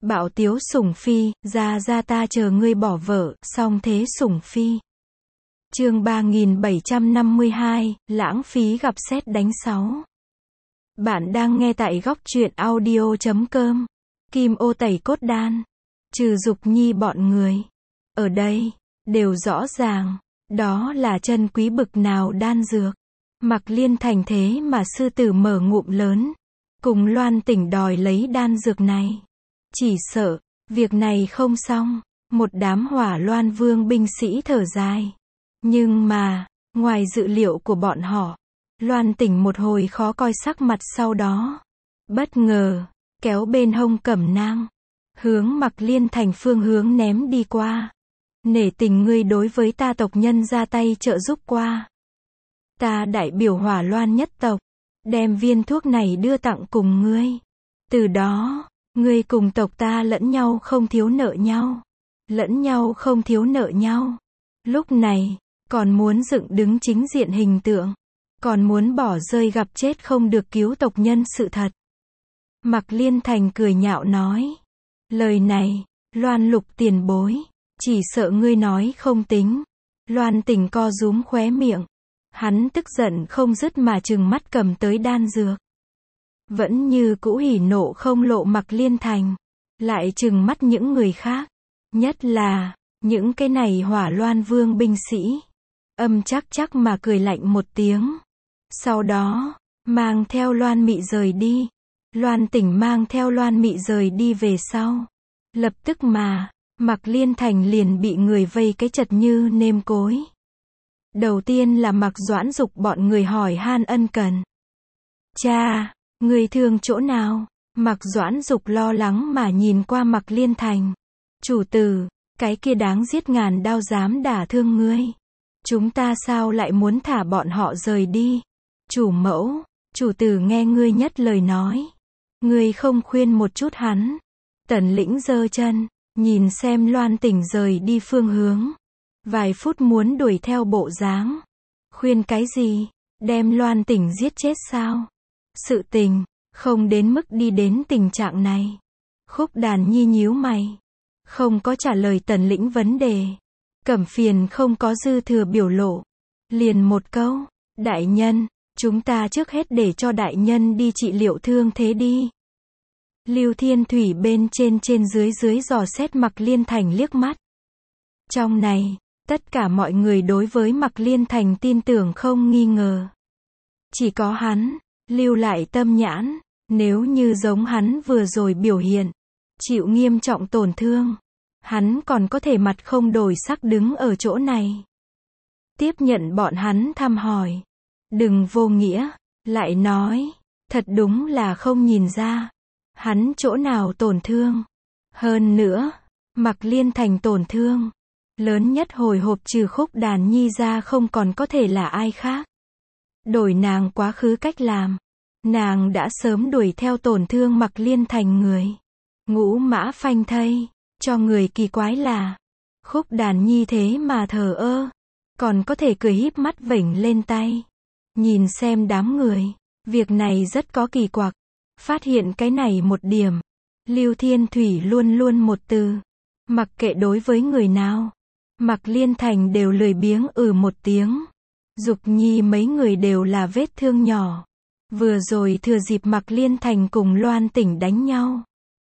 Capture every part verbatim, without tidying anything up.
Bạo tiếu sủng phi, ra ra ta chờ ngươi bỏ vợ, song thế sủng phi. Chương ba nghìn bảy trăm năm mươi hai, lãng phí gặp sét đánh sáu. Bạn đang nghe tại góc truyện audio chấm com. Kim ô tẩy cốt đan. Trừ Dục Nhi bọn người. Ở đây, đều rõ ràng, đó là chân quý bực nào đan dược. Mặc Liên Thành thế mà sư tử mở ngụm lớn, cùng Loan Tỉnh đòi lấy đan dược này. Chỉ sợ, việc này không xong, một đám Hỏa Loan Vương binh sĩ thở dài. Nhưng mà, ngoài dự liệu của bọn họ, Loan Tỉnh một hồi khó coi sắc mặt sau đó. Bất ngờ, kéo bên hông cẩm nang, hướng Mặc Liên Thành phương hướng ném đi qua. Nể tình ngươi đối với ta tộc nhân ra tay trợ giúp qua. Ta đại biểu Hỏa Loan nhất tộc, đem viên thuốc này đưa tặng cùng ngươi. Từ đó, ngươi cùng tộc ta lẫn nhau không thiếu nợ nhau. Lẫn nhau không thiếu nợ nhau. Lúc này, còn muốn dựng đứng chính diện hình tượng. Còn muốn bỏ rơi gặp chết không được cứu tộc nhân sự thật. Mặc Liên Thành cười nhạo nói. Lời này, Loan Lục tiền bối, chỉ sợ ngươi nói không tính. Loan Tỉnh co rúm khóe miệng. Hắn tức giận không dứt mà trừng mắt cầm tới đan dược. Vẫn như cũ hỉ nộ không lộ Mặc Liên Thành. Lại trừng mắt những người khác. Nhất là, những cái này Hỏa Loan Vương binh sĩ. Âm chắc chắc mà cười lạnh một tiếng. Sau đó, mang theo Loan Mị rời đi. Loan Tỉnh mang theo Loan Mị rời đi về sau. Lập tức mà, Mặc Liên Thành liền bị người vây cái chật như nêm cối. Đầu tiên là Mặc Doãn Dục bọn người hỏi han ân cần. Cha, người thương chỗ nào? Mặc Doãn Dục lo lắng mà nhìn qua Mặc Liên Thành. Chủ tử, cái kia đáng giết ngàn đao dám đả thương ngươi. Chúng ta sao lại muốn thả bọn họ rời đi? Chủ mẫu, chủ tử nghe ngươi nhất lời nói. Ngươi không khuyên một chút hắn. Tần Lĩnh giơ chân, nhìn xem Loan Tỉnh rời đi phương hướng. Vài phút muốn đuổi theo bộ dáng. Khuyên cái gì? Đem Loan Tỉnh giết chết sao? Sự tình, không đến mức đi đến tình trạng này. Khúc Đàn Nhi nhíu mày. Không có trả lời Tần Lĩnh vấn đề. Cẩm Phiền không có dư thừa biểu lộ. Liền một câu. Đại nhân, chúng ta trước hết để cho đại nhân đi trị liệu thương thế đi. Lưu Thiên Thủy bên trên trên dưới dưới dò xét Mặc Liên Thành liếc mắt. Trong này, tất cả mọi người đối với Mặc Liên Thành tin tưởng không nghi ngờ. Chỉ có hắn, lưu lại tâm nhãn, nếu như giống hắn vừa rồi biểu hiện, chịu nghiêm trọng tổn thương, hắn còn có thể mặt không đổi sắc đứng ở chỗ này. Tiếp nhận bọn hắn thăm hỏi. Đừng vô nghĩa, lại nói, thật đúng là không nhìn ra. Hắn chỗ nào tổn thương. Hơn nữa, Mặc Liên Thành tổn thương. Lớn nhất hồi hộp trừ Khúc Đàn Nhi ra không còn có thể là ai khác. Đổi nàng quá khứ cách làm. Nàng đã sớm đuổi theo tổn thương Mặc Liên Thành người. Ngũ mã phanh thây. Cho người kỳ quái là, Khúc Đàn Nhi thế mà thờ ơ. Còn có thể cười híp mắt vểnh lên tay. Nhìn xem đám người. Việc này rất có kỳ quặc. Phát hiện cái này một điểm. Lưu Thiên Thủy luôn luôn một từ. Mặc kệ đối với người nào. Mặc Liên Thành đều lười biếng ừ một tiếng. Dục Nhi mấy người đều là vết thương nhỏ. Vừa rồi thừa dịp Mặc Liên Thành cùng Loan Tỉnh đánh nhau.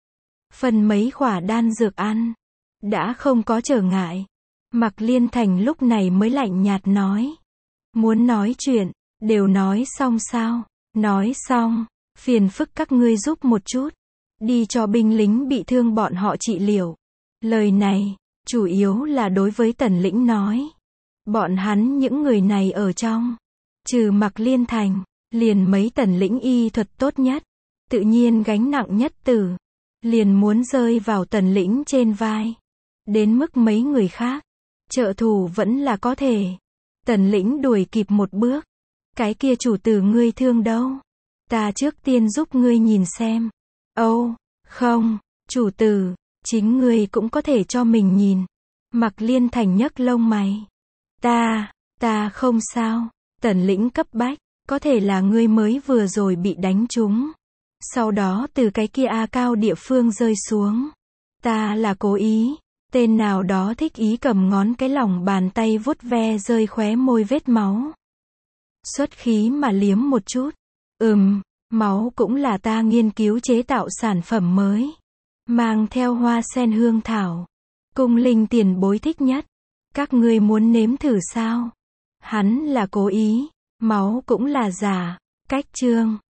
Phần mấy khỏa đan dược ăn. Đã không có trở ngại. Mặc Liên Thành lúc này mới lạnh nhạt nói. Muốn nói chuyện, đều nói xong sao? Nói xong, phiền phức các ngươi giúp một chút. Đi cho binh lính bị thương bọn họ trị liệu. Lời này, chủ yếu là đối với Tần Lĩnh nói. Bọn hắn những người này ở trong. Trừ Mặc Liên Thành, liền mấy Tần Lĩnh y thuật tốt nhất. Tự nhiên gánh nặng nhất tử. Liền muốn rơi vào Tần Lĩnh trên vai. Đến mức mấy người khác. Trợ thủ vẫn là có thể. Tần Lĩnh đuổi kịp một bước. Cái kia chủ tử ngươi thương đâu? Ta trước tiên giúp ngươi nhìn xem. Âu, không, chủ tử, chính ngươi cũng có thể cho mình nhìn. Mặc Liên Thành nhấc lông mày. Ta, ta không sao. Tần Lĩnh cấp bách, có thể là ngươi mới vừa rồi bị đánh trúng. Sau đó từ cái kia A cao địa phương rơi xuống. Ta là cố ý. Tên nào đó thích ý cầm ngón cái lòng bàn tay vuốt ve rơi khóe môi vết máu. Xuất khí mà liếm một chút. Ừm, máu cũng là ta nghiên cứu chế tạo sản phẩm mới. Mang theo hoa sen hương thảo. Cung linh tiền bối thích nhất. Các ngươi muốn nếm thử sao? Hắn là cố ý. Máu cũng là giả. Cách chương